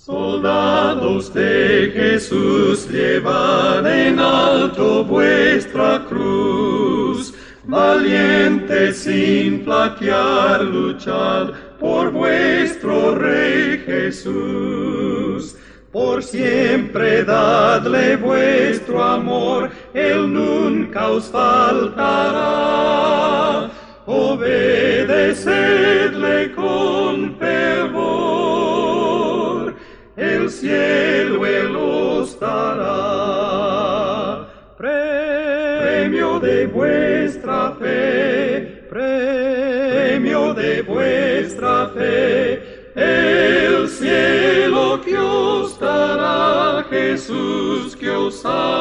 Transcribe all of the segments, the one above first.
Soldados de Jesús, llevad en alto vuestra cruz, valientes sin flaquear, luchad por vuestro Rey Jesús. Por siempre dadle vuestro amor, Él nunca os faltará. Obedecedle con fervor, el cielo Él os dará. Premio de vuestra fe, premio de vuestra fe, el cielo que os dará, Jesús que os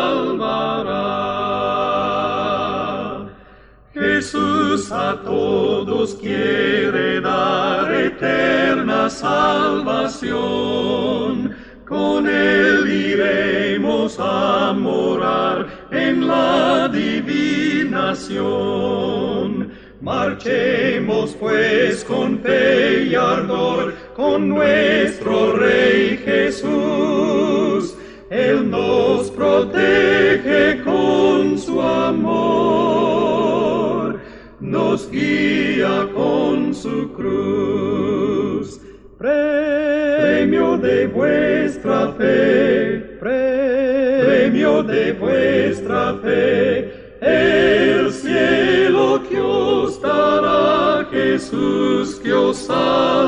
salvará. Jesús a todos quiere dar eterna salvación, con Él iremos a morar en la divinación. Marchemos pues con fe y ardor, con nuestro Rey Jesús. Él nos protege con su amor, nos guía con su cruz. Premio de vuestra fe, premio de vuestra fe, el cielo que os dará, Jesús que os salvará.